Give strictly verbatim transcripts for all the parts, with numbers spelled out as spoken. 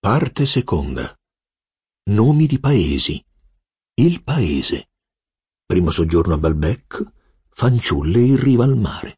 Parte seconda. Nomi di paesi. Il paese. Primo soggiorno a Balbec, fanciulle in riva al mare.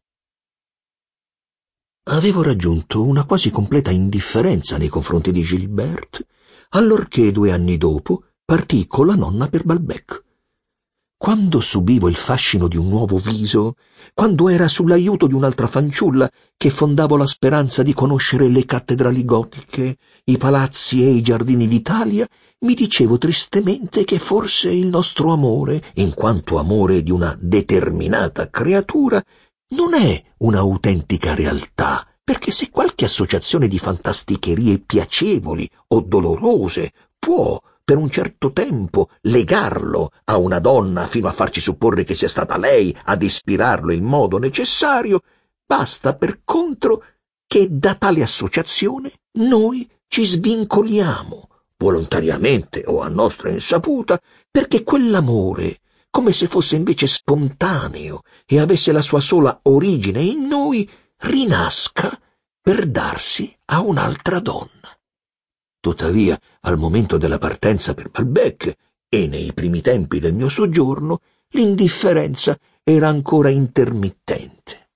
Avevo raggiunto una quasi completa indifferenza nei confronti di Gilberte, allorché due anni dopo partii con la nonna per Balbec. Quando subivo il fascino di un nuovo viso, quando era sull'aiuto di un'altra fanciulla che fondavo la speranza di conoscere le cattedrali gotiche, i palazzi e i giardini d'Italia, mi dicevo tristemente che forse il nostro amore, in quanto amore di una determinata creatura, non è un'autentica realtà, perché se qualche associazione di fantasticherie piacevoli o dolorose può, per un certo tempo, legarlo a una donna fino a farci supporre che sia stata lei ad ispirarlo in modo necessario, basta per contro che da tale associazione noi ci svincoliamo, volontariamente o a nostra insaputa, perché quell'amore, come se fosse invece spontaneo e avesse la sua sola origine in noi, rinasca per darsi a un'altra donna. Tuttavia, al momento della partenza per Balbec e nei primi tempi del mio soggiorno, l'indifferenza era ancora intermittente.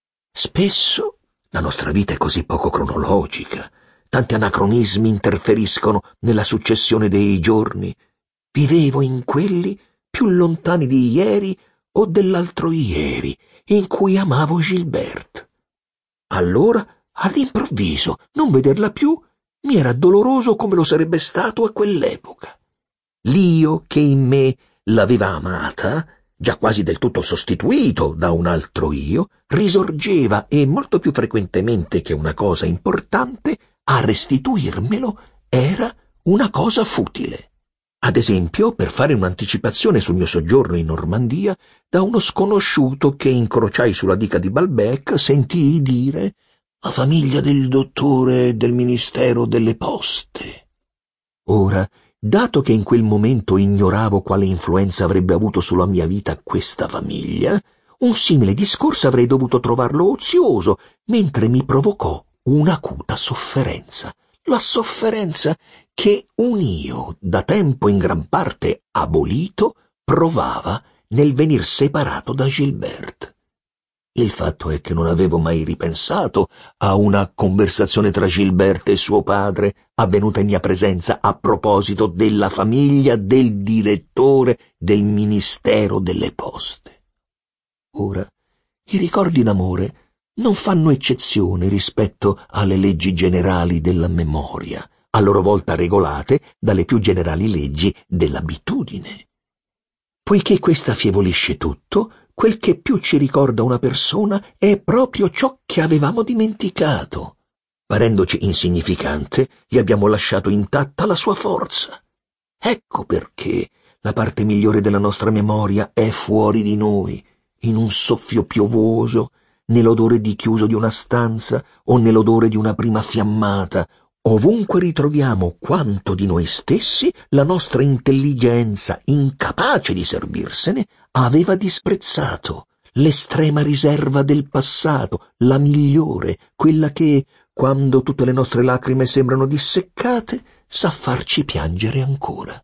Spesso la nostra vita è così poco cronologica, tanti anacronismi interferiscono nella successione dei giorni. Vivevo in quelli più lontani di ieri o dell'altro ieri, in cui amavo Gilberte. Allora, all'improvviso, non vederla più mi era doloroso come lo sarebbe stato a quell'epoca. L'io che in me l'aveva amata, già quasi del tutto sostituito da un altro io, risorgeva e molto più frequentemente che una cosa importante, a restituirmelo era una cosa futile. Ad esempio, per fare un'anticipazione sul mio soggiorno in Normandia, da uno sconosciuto che incrociai sulla diga di Balbec sentii dire: «La famiglia del dottore del Ministero delle Poste». Ora, dato che in quel momento ignoravo quale influenza avrebbe avuto sulla mia vita questa famiglia, un simile discorso avrei dovuto trovarlo ozioso, mentre mi provocò un'acuta sofferenza. La sofferenza che un io, da tempo in gran parte abolito, provava nel venir separato da Gilberte. Il fatto è che non avevo mai ripensato a una conversazione tra Gilberte e suo padre, avvenuta in mia presenza a proposito della famiglia del direttore del Ministero delle Poste. Ora, i ricordi d'amore non fanno eccezione rispetto alle leggi generali della memoria, a loro volta regolate dalle più generali leggi dell'abitudine. Poiché questa affievolisce tutto, quel che più ci ricorda una persona è proprio ciò che avevamo dimenticato. Parendoci insignificante, gli abbiamo lasciato intatta la sua forza. Ecco perché la parte migliore della nostra memoria è fuori di noi, in un soffio piovoso, nell'odore di chiuso di una stanza o nell'odore di una prima fiammata. Ovunque ritroviamo quanto di noi stessi la nostra intelligenza, incapace di servirsene, aveva disprezzato, l'estrema riserva del passato, la migliore, quella che, quando tutte le nostre lacrime sembrano disseccate, sa farci piangere ancora.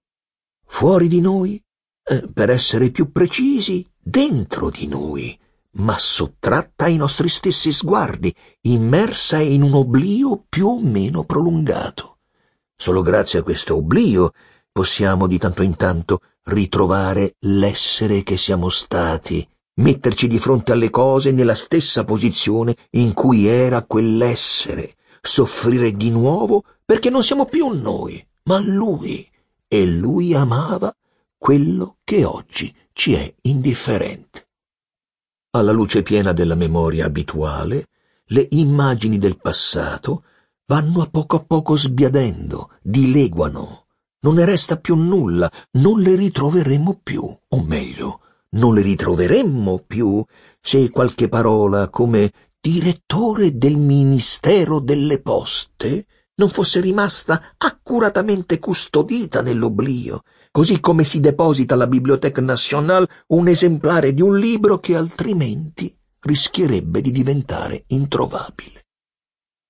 Fuori di noi, eh, per essere più precisi, dentro di noi, ma sottratta ai nostri stessi sguardi, immersa in un oblio più o meno prolungato. Solo grazie a questo oblio possiamo di tanto in tanto ritrovare l'essere che siamo stati, metterci di fronte alle cose nella stessa posizione in cui era quell'essere, soffrire di nuovo perché non siamo più noi, ma lui, e lui amava quello che oggi ci è indifferente. Alla luce piena della memoria abituale, le immagini del passato vanno a poco a poco sbiadendo, dileguano. Non ne resta più nulla, non le ritroveremo più, o meglio, non le ritroveremmo più se qualche parola come direttore del Ministero delle Poste non fosse rimasta accuratamente custodita nell'oblio, così come si deposita alla Bibliothèque Nationale un esemplare di un libro che altrimenti rischierebbe di diventare introvabile.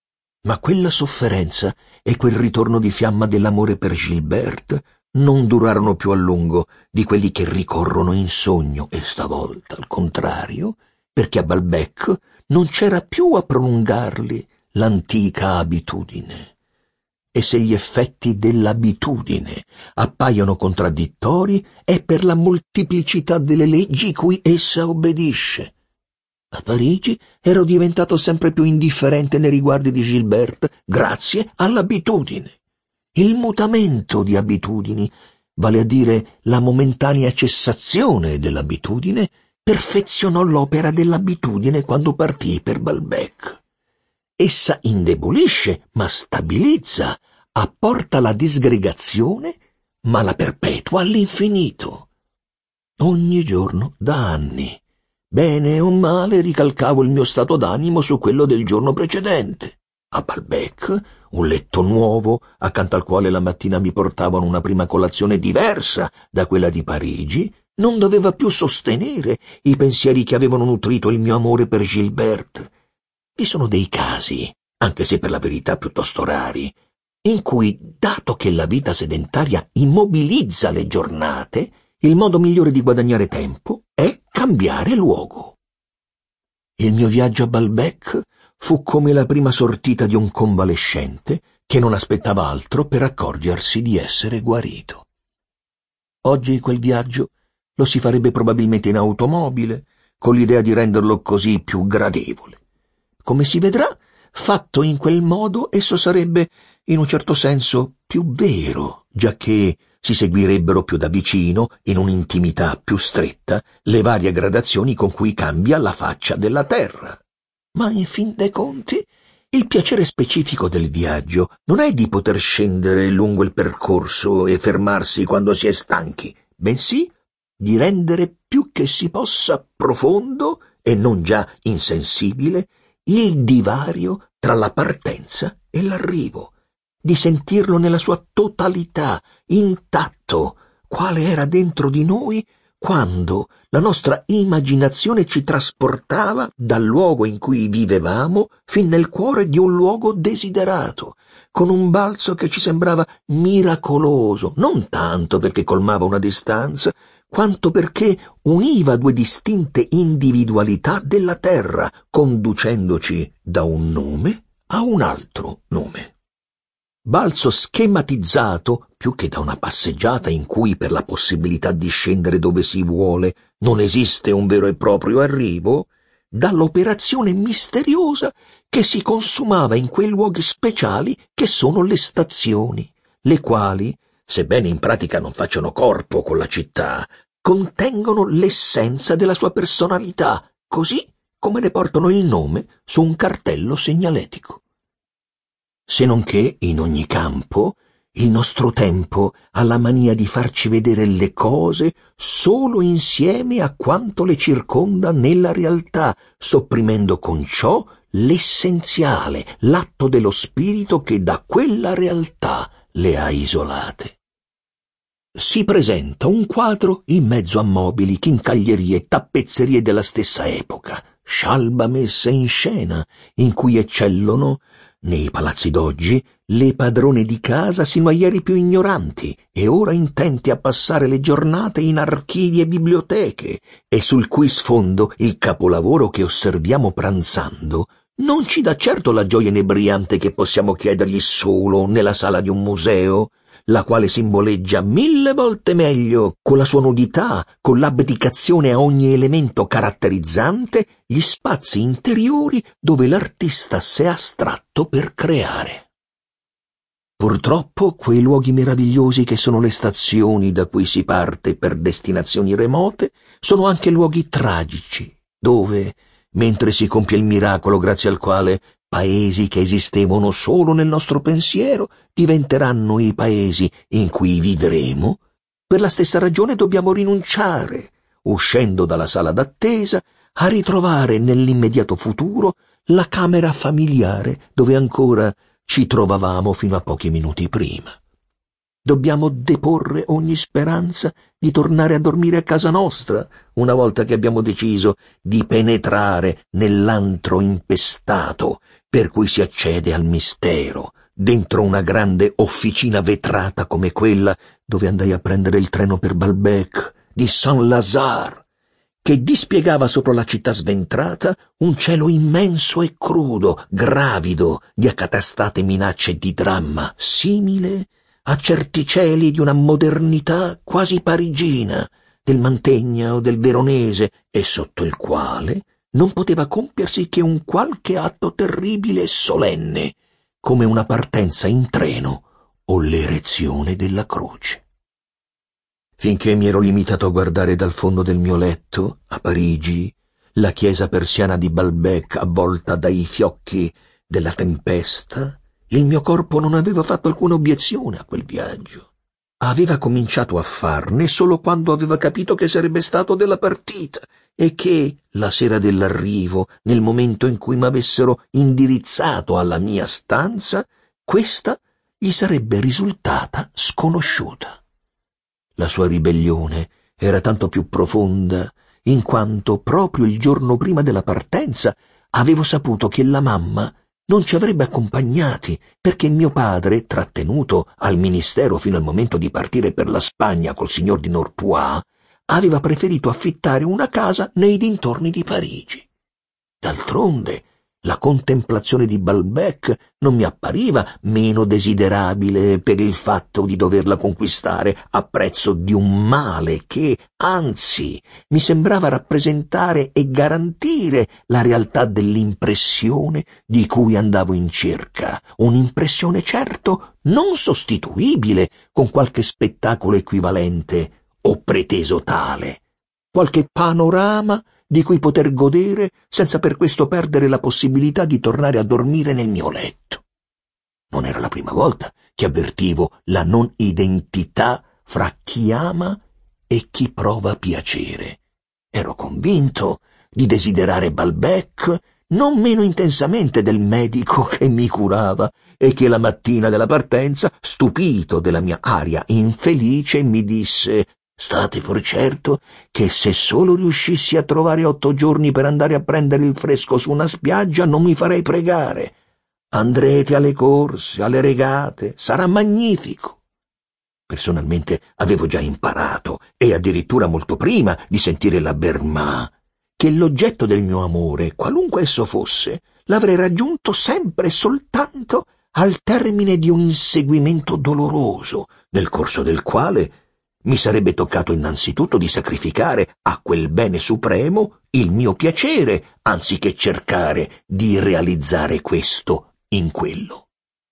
Ma quella sofferenza e quel ritorno di fiamma dell'amore per Gilberte non durarono più a lungo di quelli che ricorrono in sogno, e stavolta, al contrario, perché a Balbec non c'era più a prolungarli l'antica abitudine. E se gli effetti dell'abitudine appaiono contraddittori, è per la molteplicità delle leggi cui essa obbedisce. A Parigi ero diventato sempre più indifferente nei riguardi di Gilberte grazie all'abitudine. Il mutamento di abitudini, vale a dire la momentanea cessazione dell'abitudine, perfezionò l'opera dell'abitudine quando partì per Balbec. Essa indebolisce, ma stabilizza, apporta la disgregazione, ma la perpetua all'infinito. Ogni giorno, da anni, bene o male, ricalcavo il mio stato d'animo su quello del giorno precedente. A Balbec, un letto nuovo, accanto al quale la mattina mi portavano una prima colazione diversa da quella di Parigi, non doveva più sostenere i pensieri che avevano nutrito il mio amore per Gilberte. Vi sono dei casi, anche se per la verità piuttosto rari, in cui, dato che la vita sedentaria immobilizza le giornate, il modo migliore di guadagnare tempo è cambiare luogo. Il mio viaggio a Balbec fu come la prima sortita di un convalescente che non aspettava altro per accorgersi di essere guarito. Oggi quel viaggio lo si farebbe probabilmente in automobile, con l'idea di renderlo così più gradevole. Come si vedrà, fatto in quel modo, esso sarebbe, in un certo senso, più vero, giacché si seguirebbero più da vicino, in un'intimità più stretta, le varie gradazioni con cui cambia la faccia della terra. Ma in fin dei conti, il piacere specifico del viaggio non è di poter scendere lungo il percorso e fermarsi quando si è stanchi, bensì di rendere più che si possa profondo, e non già insensibile, il divario tra la partenza e l'arrivo, di sentirlo nella sua totalità, intatto, quale era dentro di noi quando la nostra immaginazione ci trasportava dal luogo in cui vivevamo fin nel cuore di un luogo desiderato, con un balzo che ci sembrava miracoloso, non tanto perché colmava una distanza, quanto perché univa due distinte individualità della terra, conducendoci da un nome a un altro nome. Balzo schematizzato, più che da una passeggiata in cui per la possibilità di scendere dove si vuole non esiste un vero e proprio arrivo, dall'operazione misteriosa che si consumava in quei luoghi speciali che sono le stazioni, le quali, sebbene in pratica non facciano corpo con la città, contengono l'essenza della sua personalità, così come ne portano il nome su un cartello segnaletico. Se non che, in ogni campo, il nostro tempo ha la mania di farci vedere le cose solo insieme a quanto le circonda nella realtà, sopprimendo con ciò l'essenziale, l'atto dello spirito che da quella realtà le ha isolate. Si presenta un quadro in mezzo a mobili, chincaglierie e tappezzerie della stessa epoca, scialba messa in scena, in cui eccellono, nei palazzi d'oggi, le padrone di casa sino a ieri più ignoranti e ora intenti a passare le giornate in archivi e biblioteche, e sul cui sfondo il capolavoro che osserviamo pranzando non ci dà certo la gioia inebriante che possiamo chiedergli solo nella sala di un museo, la quale simboleggia mille volte meglio, con la sua nudità, con l'abdicazione a ogni elemento caratterizzante, gli spazi interiori dove l'artista s'è astratto per creare. Purtroppo quei luoghi meravigliosi che sono le stazioni da cui si parte per destinazioni remote sono anche luoghi tragici, dove, mentre si compie il miracolo grazie al quale paesi che esistevano solo nel nostro pensiero diventeranno i paesi in cui vivremo, per la stessa ragione dobbiamo rinunciare, uscendo dalla sala d'attesa, a ritrovare nell'immediato futuro la camera familiare dove ancora ci trovavamo fino a pochi minuti prima. Dobbiamo deporre ogni speranza di tornare a dormire a casa nostra, una volta che abbiamo deciso di penetrare nell'antro impestato per cui si accede al mistero, dentro una grande officina vetrata come quella dove andai a prendere il treno per Balbec di Saint-Lazare, che dispiegava sopra la città sventrata un cielo immenso e crudo, gravido di accatastate minacce di dramma, simile a certi cieli di una modernità quasi parigina, del Mantegna o del Veronese, e sotto il quale non poteva compiersi che un qualche atto terribile e solenne, come una partenza in treno o l'erezione della croce. Finché mi ero limitato a guardare dal fondo del mio letto, a Parigi, la chiesa persiana di Balbec avvolta dai fiocchi della tempesta, il mio corpo non aveva fatto alcuna obiezione a quel viaggio. Aveva cominciato a farne solo quando aveva capito che sarebbe stato della partita e che, la sera dell'arrivo, nel momento in cui m'avessero indirizzato alla mia stanza, questa gli sarebbe risultata sconosciuta. La sua ribellione era tanto più profonda in quanto proprio il giorno prima della partenza avevo saputo che la mamma non ci avrebbe accompagnati perché mio padre, trattenuto al ministero fino al momento di partire per la Spagna col signor di Norpois, aveva preferito affittare una casa nei dintorni di Parigi. D'altronde, la contemplazione di Balbec non mi appariva meno desiderabile per il fatto di doverla conquistare a prezzo di un male che, anzi, mi sembrava rappresentare e garantire la realtà dell'impressione di cui andavo in cerca, un'impressione certo non sostituibile con qualche spettacolo equivalente o preteso tale, qualche panorama di cui poter godere senza per questo perdere la possibilità di tornare a dormire nel mio letto. Non era la prima volta che avvertivo la non identità fra chi ama e chi prova piacere. Ero convinto di desiderare Balbec non meno intensamente del medico che mi curava e che la mattina della partenza, stupito della mia aria infelice, mi disse: «State for certo che se solo riuscissi a trovare otto giorni per andare a prendere il fresco su una spiaggia non mi farei pregare. Andrete alle corse, alle regate, sarà magnifico». Personalmente avevo già imparato, e addirittura molto prima di sentire la Berma, che l'oggetto del mio amore, qualunque esso fosse, l'avrei raggiunto sempre e soltanto al termine di un inseguimento doloroso, nel corso del quale mi sarebbe toccato innanzitutto di sacrificare a quel bene supremo il mio piacere, anziché cercare di realizzare questo in quello.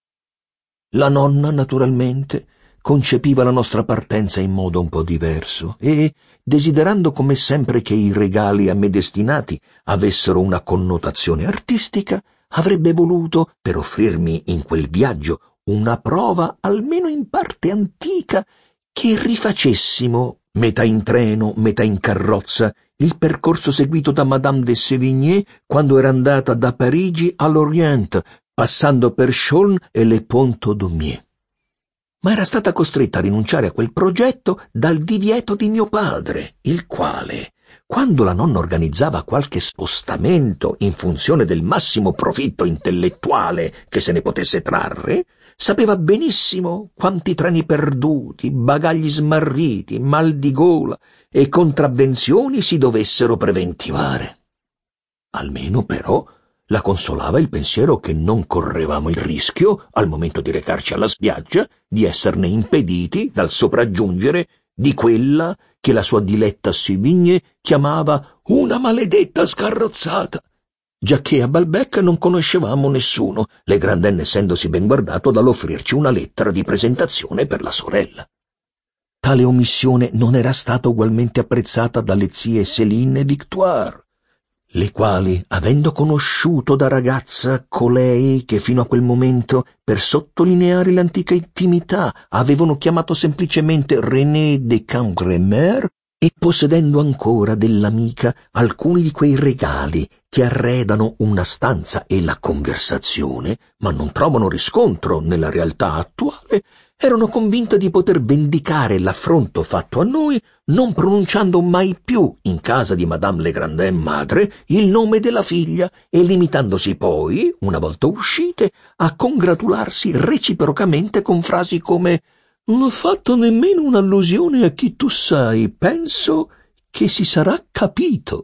La nonna, naturalmente, concepiva la nostra partenza in modo un po' diverso e, desiderando come sempre che i regali a me destinati avessero una connotazione artistica, avrebbe voluto, per offrirmi in quel viaggio una prova almeno in parte antica, che rifacessimo, metà in treno, metà in carrozza, il percorso seguito da Madame de Sévigné quando era andata da Parigi a Lorient, passando per Chaulnes e Le Pont-Audomier. Ma era stata costretta a rinunciare a quel progetto dal divieto di mio padre, il quale, quando la nonna organizzava qualche spostamento in funzione del massimo profitto intellettuale che se ne potesse trarre, sapeva benissimo quanti treni perduti, bagagli smarriti, mal di gola e contravvenzioni si dovessero preventivare. Almeno, però, la consolava il pensiero che non correvamo il rischio, al momento di recarci alla spiaggia, di esserne impediti dal sopraggiungere di quella che la sua diletta Sévigné chiamava una maledetta scarrozzata, giacché a Balbec non conoscevamo nessuno, le grandenne essendosi ben guardato dall'offrirci una lettera di presentazione per la sorella. Tale omissione non era stata ugualmente apprezzata dalle zie Céline e Victoire, le quali, avendo conosciuto da ragazza colei che fino a quel momento, per sottolineare l'antica intimità, avevano chiamato semplicemente René de Cambremer, e possedendo ancora dell'amica alcuni di quei regali che arredano una stanza e la conversazione, ma non trovano riscontro nella realtà attuale, erano convinta di poter vendicare l'affronto fatto a noi non pronunciando mai più in casa di Madame Legrandin madre il nome della figlia e limitandosi poi, una volta uscite, a congratularsi reciprocamente con frasi come «Non ho fatto nemmeno un'allusione a chi tu sei, penso che si sarà capito».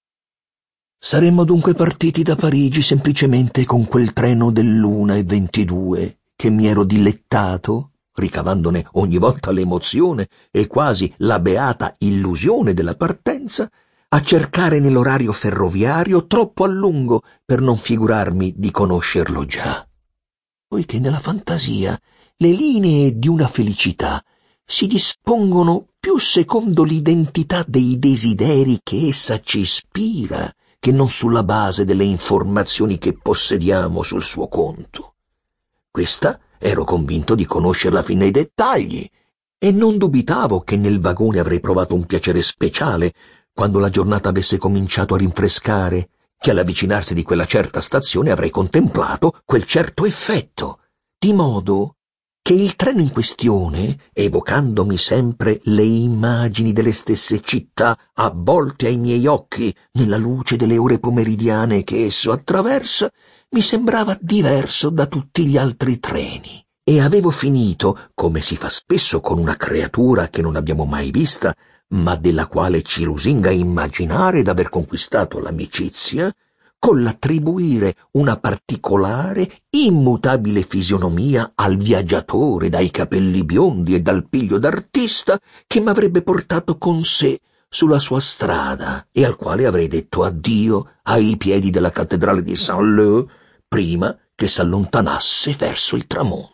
Saremmo dunque partiti da Parigi semplicemente con quel treno dell'una e ventidue che mi ero dilettato, ricavandone ogni volta l'emozione e quasi la beata illusione della partenza, a cercare nell'orario ferroviario troppo a lungo per non figurarmi di conoscerlo già. Poiché nella fantasia le linee di una felicità si dispongono più secondo l'identità dei desideri che essa ci ispira che non sulla base delle informazioni che possediamo sul suo conto. Questa ero convinto di conoscerla fin nei dettagli e non dubitavo che nel vagone avrei provato un piacere speciale quando la giornata avesse cominciato a rinfrescare, che all'avvicinarsi di quella certa stazione avrei contemplato quel certo effetto, di modo che il treno in questione, evocandomi sempre le immagini delle stesse città avvolte ai miei occhi nella luce delle ore pomeridiane che esso attraversa, mi sembrava diverso da tutti gli altri treni, e avevo finito, come si fa spesso con una creatura che non abbiamo mai vista, ma della quale ci lusinga immaginare d'aver conquistato l'amicizia, con l'attribuire una particolare, immutabile fisionomia al viaggiatore dai capelli biondi e dal piglio d'artista che m'avrebbe portato con sé sulla sua strada e al quale avrei detto addio ai piedi della cattedrale di Saint-Leu prima che s'allontanasse verso il tramonto.